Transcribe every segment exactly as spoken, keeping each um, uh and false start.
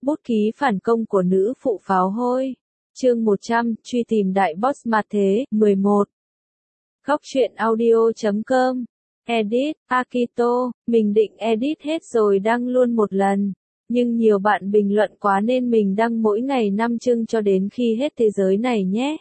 Bút ký phản công của nữ phụ pháo hôi. Chương một trăm, truy tìm đại boss mặt thế, mười một. Góc truyện audio chấm com. Edit, Akito, mình định edit hết rồi đăng luôn một lần. Nhưng nhiều bạn bình luận quá nên mình đăng mỗi ngày năm chương cho đến khi hết thế giới này nhé.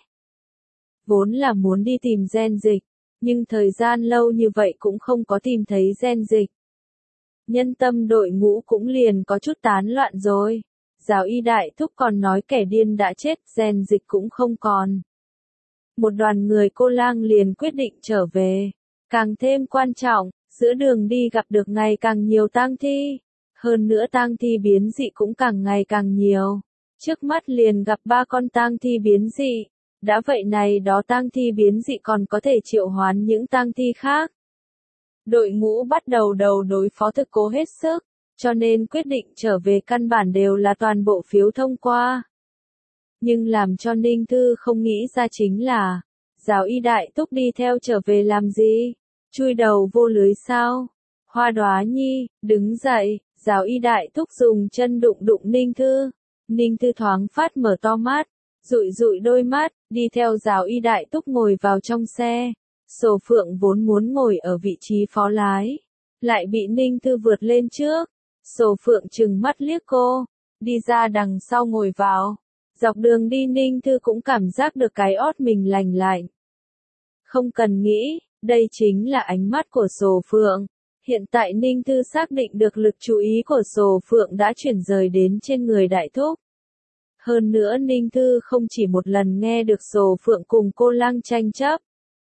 Vốn là muốn đi tìm gen dịch, nhưng thời gian lâu như vậy cũng không có tìm thấy gen dịch. Nhân tâm đội ngũ cũng liền có chút tán loạn rồi. Giáo y đại thúc còn nói kẻ điên đã chết, gen dịch cũng không còn. Một đoàn người cô lang liền quyết định trở về. Càng thêm quan trọng, giữa đường đi gặp được ngày càng nhiều tang thi. Hơn nữa tang thi biến dị cũng càng ngày càng nhiều. Trước mắt liền gặp ba con tang thi biến dị. Đã vậy này đó tang thi biến dị còn có thể triệu hoán những tang thi khác. Đội ngũ bắt đầu đầu đối phó thực cố hết sức, cho nên quyết định trở về căn bản đều là toàn bộ phiếu thông qua. Nhưng làm cho Ninh Thư không nghĩ ra chính là, giáo y đại thúc đi theo trở về làm gì? Chui đầu vô lưới sao? Hoa Đóa Nhi, đứng dậy, giáo y đại thúc dùng chân đụng đụng Ninh Thư. Ninh Thư thoáng phát mở to mắt, dụi dụi đôi mắt, đi theo giáo y đại thúc ngồi vào trong xe. Sổ Phượng vốn muốn ngồi ở vị trí phó lái, lại bị Ninh Thư vượt lên trước. Sổ Phượng trừng mắt liếc cô, đi ra đằng sau ngồi vào. Dọc đường đi Ninh Thư cũng cảm giác được cái ót mình lành lạnh. Không cần nghĩ, đây chính là ánh mắt của Sổ Phượng. Hiện tại Ninh Thư xác định được lực chú ý của Sổ Phượng đã chuyển rời đến trên người đại thúc. Hơn nữa Ninh Thư không chỉ một lần nghe được Sổ Phượng cùng cô lang tranh chấp.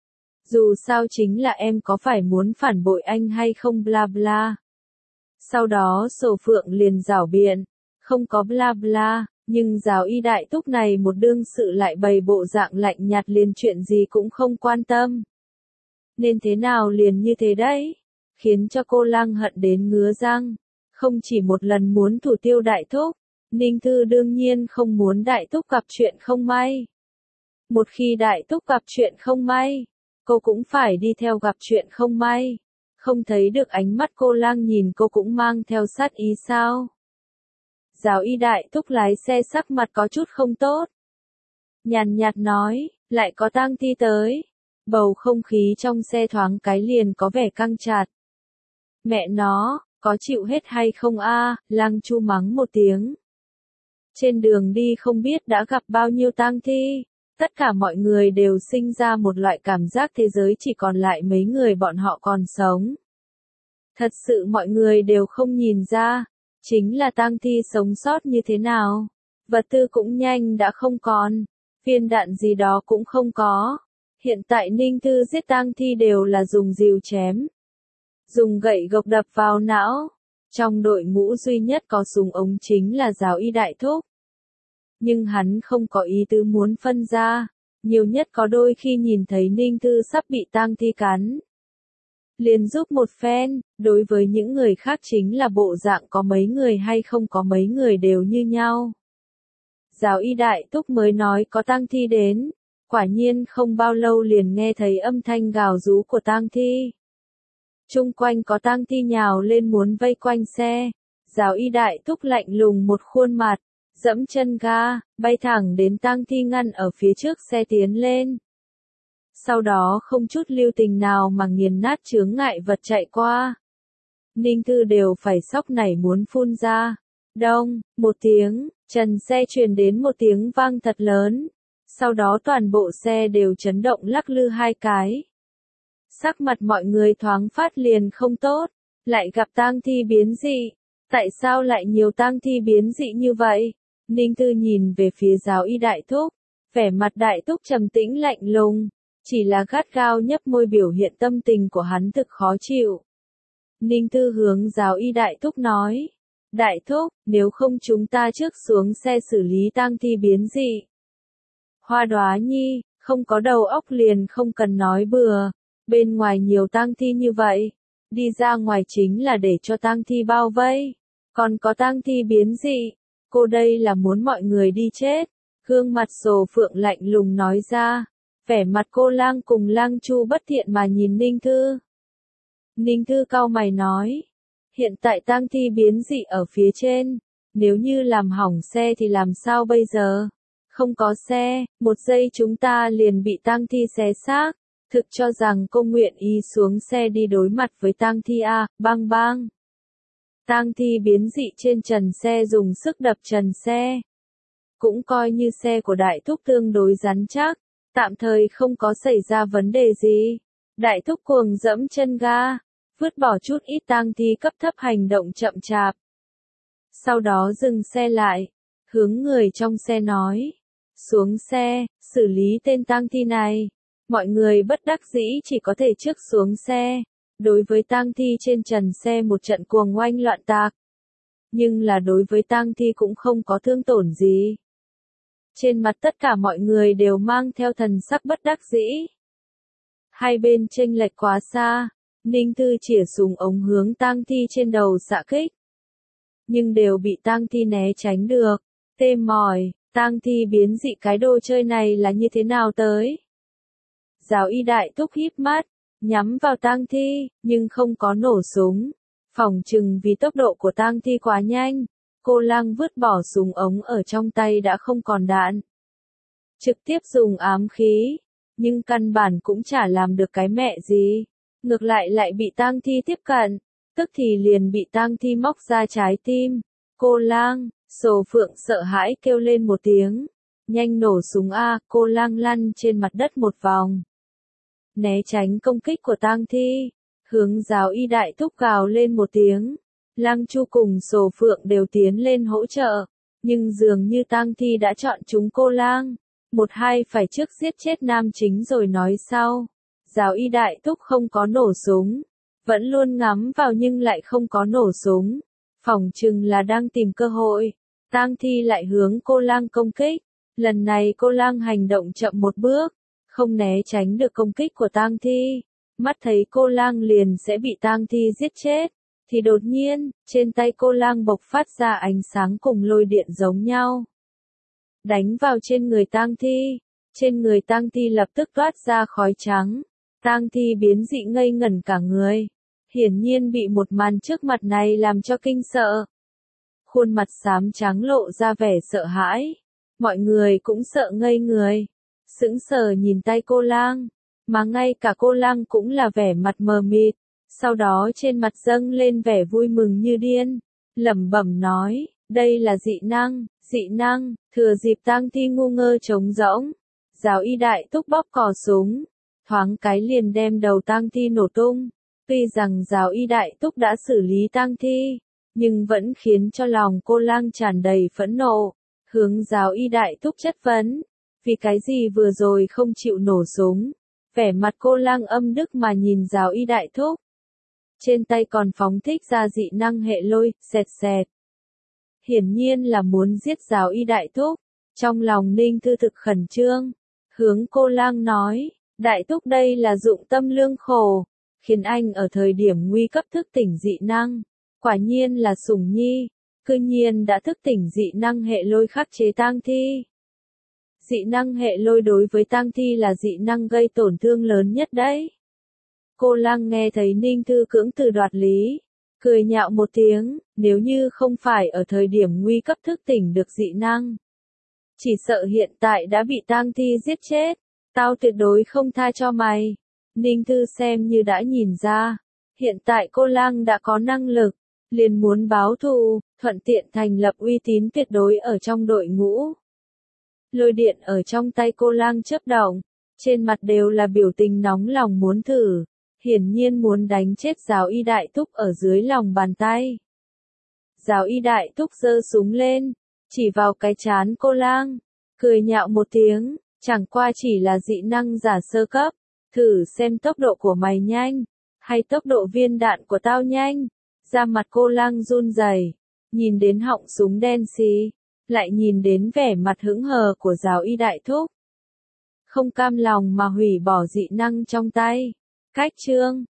Dù sao chính là em có phải muốn phản bội anh hay không bla bla. Sau đó Sổ Phượng liền giảo biện, không có bla bla, nhưng giáo y đại thúc này một đương sự lại bày bộ dạng lạnh nhạt liền chuyện gì cũng không quan tâm. Nên thế nào liền như thế đấy, khiến cho cô lang hận đến ngứa răng, không chỉ một lần muốn thủ tiêu đại thúc, Ninh Thư đương nhiên không muốn đại thúc gặp chuyện không may. Một khi đại thúc gặp chuyện không may, cô cũng phải đi theo gặp chuyện không may. Không thấy được ánh mắt cô lang nhìn cô cũng mang theo sát ý sao? Giáo y đại thúc lái xe sắc mặt có chút không tốt. Nhàn nhạt nói, lại có tang thi tới. Bầu không khí trong xe thoáng cái liền có vẻ căng chặt. Mẹ nó, có chịu hết hay không a? Lang Chu mắng một tiếng. Trên đường đi không biết đã gặp bao nhiêu tang thi. Tất cả mọi người đều sinh ra một loại cảm giác thế giới chỉ còn lại mấy người bọn họ còn sống. Thật sự mọi người đều không nhìn ra, chính là tang thi sống sót như thế nào. Vật tư cũng nhanh đã không còn, viên đạn gì đó cũng không có. Hiện tại Ninh Thư giết tang thi đều là dùng rìu chém, dùng gậy gộc đập vào não. Trong đội ngũ duy nhất có súng ống chính là giáo y đại thúc. Nhưng hắn không có ý tứ muốn phân ra, nhiều nhất có đôi khi nhìn thấy Ninh Thư sắp bị tang thi cắn. Liền giúp một phen, đối với những người khác chính là bộ dạng có mấy người hay không có mấy người đều như nhau. Giáo y đại thúc mới nói có tang thi đến, quả nhiên không bao lâu liền nghe thấy âm thanh gào rú của tang thi. Chung quanh có tang thi nhào lên muốn vây quanh xe, giáo y đại thúc lạnh lùng một khuôn mặt. Dẫm chân ga, bay thẳng đến tang thi ngăn ở phía trước xe tiến lên. Sau đó không chút lưu tình nào mà nghiền nát chướng ngại vật chạy qua. Ninh Thư đều phải sốc nảy muốn phun ra. Đông, một tiếng, trần xe truyền đến một tiếng vang thật lớn. Sau đó toàn bộ xe đều chấn động lắc lư hai cái. Sắc mặt mọi người thoáng phát liền không tốt, lại gặp tang thi biến dị. Tại sao lại nhiều tang thi biến dị như vậy? Ninh Thư nhìn về phía giáo y đại thúc, vẻ mặt đại thúc trầm tĩnh lạnh lùng, chỉ là gắt gao nhấp môi biểu hiện tâm tình của hắn thực khó chịu. Ninh Thư hướng giáo y đại thúc nói, đại thúc, nếu không chúng ta trước xuống xe xử lý tang thi biến dị. Hoa Đóa Nhi, không có đầu óc liền không cần nói bừa, bên ngoài nhiều tang thi như vậy, đi ra ngoài chính là để cho tang thi bao vây, còn có tang thi biến dị. Cô đây là muốn mọi người đi chết. Gương mặt Sổ Phượng lạnh lùng nói ra. Vẻ mặt cô lang cùng lang Chu bất thiện mà nhìn Ninh Thư. Ninh Thư cau mày nói. Hiện tại tang thi biến dị ở phía trên. Nếu như làm hỏng xe thì làm sao bây giờ? Không có xe, một giây chúng ta liền bị tang thi xé xác. Thực cho rằng cô nguyện ý xuống xe đi đối mặt với tang thi à, bang bang. Tang thi biến dị trên trần xe dùng sức đập trần xe. Cũng coi như xe của đại thúc tương đối rắn chắc, tạm thời không có xảy ra vấn đề gì. Đại thúc cuồng dẫm chân ga, vứt bỏ chút ít tang thi cấp thấp hành động chậm chạp. Sau đó dừng xe lại, hướng người trong xe nói, xuống xe, xử lý tên tang thi này. Mọi người bất đắc dĩ chỉ có thể trước xuống xe, đối với tang thi trên trần xe một trận cuồng oanh loạn tạc. Nhưng là đối với tang thi cũng không có thương tổn gì. Trên mặt tất cả mọi người đều mang theo thần sắc bất đắc dĩ. Hai bên chênh lệch quá xa, Ninh Thư chĩa súng ống hướng tang thi trên đầu xạ kích. Nhưng đều bị tang thi né tránh được. Tê mỏi, tang thi biến dị cái đồ chơi này là như thế nào tới? Giáo y đại thúc híp mắt, nhắm vào tang thi, nhưng không có nổ súng. Phỏng chừng vì tốc độ của tang thi quá nhanh, cô Lăng vứt bỏ súng ống ở trong tay đã không còn đạn. Trực tiếp dùng ám khí, nhưng căn bản cũng chả làm được cái mẹ gì. Ngược lại lại bị tang thi tiếp cận, tức thì liền bị tang thi móc ra trái tim. Cô Lang, Sồ Phượng sợ hãi kêu lên một tiếng. Nhanh nổ súng a, cô Lang lăn trên mặt đất một vòng. Né tránh công kích của tang thi, hướng giáo y đại thúc gào lên một tiếng. Lăng Chu cùng Sồ Phượng đều tiến lên hỗ trợ, nhưng dường như tang thi đã chọn chúng cô Lang. Một hai phải trước giết chết nam chính rồi nói sau. Giáo y đại thúc không có nổ súng, vẫn luôn ngắm vào nhưng lại không có nổ súng. Phỏng chừng là đang tìm cơ hội. Tang thi lại hướng cô Lang công kích. Lần này cô Lang hành động chậm một bước, không né tránh được công kích của tang thi. Mắt thấy cô Lang liền sẽ bị tang thi giết chết, thì đột nhiên, trên tay cô Lang bộc phát ra ánh sáng cùng lôi điện giống nhau. Đánh vào trên người tang thi, trên người tang thi lập tức toát ra khói trắng. Tang thi biến dị ngây ngẩn cả người, hiển nhiên bị một màn trước mặt này làm cho kinh sợ. Khuôn mặt xám trắng lộ ra vẻ sợ hãi, mọi người cũng sợ ngây người, sững sờ nhìn tay cô Lang, mà ngay cả cô Lang cũng là vẻ mặt mờ mịt, sau đó trên mặt dâng lên vẻ vui mừng như điên, lẩm bẩm nói, đây là dị năng, dị năng, thừa dịp tang thi ngu ngơ trống rỗng, giáo y đại thúc bóp cò súng, thoáng cái liền đem đầu tang thi nổ tung. Tuy rằng giáo y đại thúc đã xử lý tang thi, nhưng vẫn khiến cho lòng cô Lang tràn đầy phẫn nộ, hướng giáo y đại thúc chất vấn, vì cái gì vừa rồi không chịu nổ súng. Vẻ mặt cô Lang âm đức mà nhìn giáo y đại thúc. Trên tay còn phóng thích ra dị năng hệ lôi, xẹt xẹt. Hiển nhiên là muốn giết giáo y đại thúc. Trong lòng Ninh Thư thực khẩn trương, hướng cô Lang nói, đại thúc đây là dụng tâm lương khổ, khiến anh ở thời điểm nguy cấp thức tỉnh dị năng. Quả nhiên là sủng nhi, cư nhiên đã thức tỉnh dị năng hệ lôi khắc chế tang thi. Dị năng hệ lôi đối với tang thi là dị năng gây tổn thương lớn nhất đấy. Cô Lang nghe thấy Ninh Thư cưỡng từ đoạt lý, cười nhạo một tiếng, nếu như không phải ở thời điểm nguy cấp thức tỉnh được dị năng, chỉ sợ hiện tại đã bị tang thi giết chết, tao tuyệt đối không tha cho mày. Ninh Thư xem như đã nhìn ra, hiện tại cô Lang đã có năng lực, liền muốn báo thù, thuận tiện thành lập uy tín tuyệt đối ở trong đội ngũ. Lôi điện ở trong tay cô Lang chớp động, trên mặt đều là biểu tình nóng lòng muốn thử, hiển nhiên muốn đánh chết giáo y đại thúc ở dưới lòng bàn tay. Giáo y đại thúc giơ súng lên, chỉ vào cái trán cô Lang, cười nhạo một tiếng, chẳng qua chỉ là dị năng giả sơ cấp, thử xem tốc độ của mày nhanh, hay tốc độ viên đạn của tao nhanh. Da mặt cô Lang run rẩy, nhìn đến họng súng đen xì, lại nhìn đến vẻ mặt hững hờ của giáo y đại thúc. Không cam lòng mà hủy bỏ dị năng trong tay. Cách chương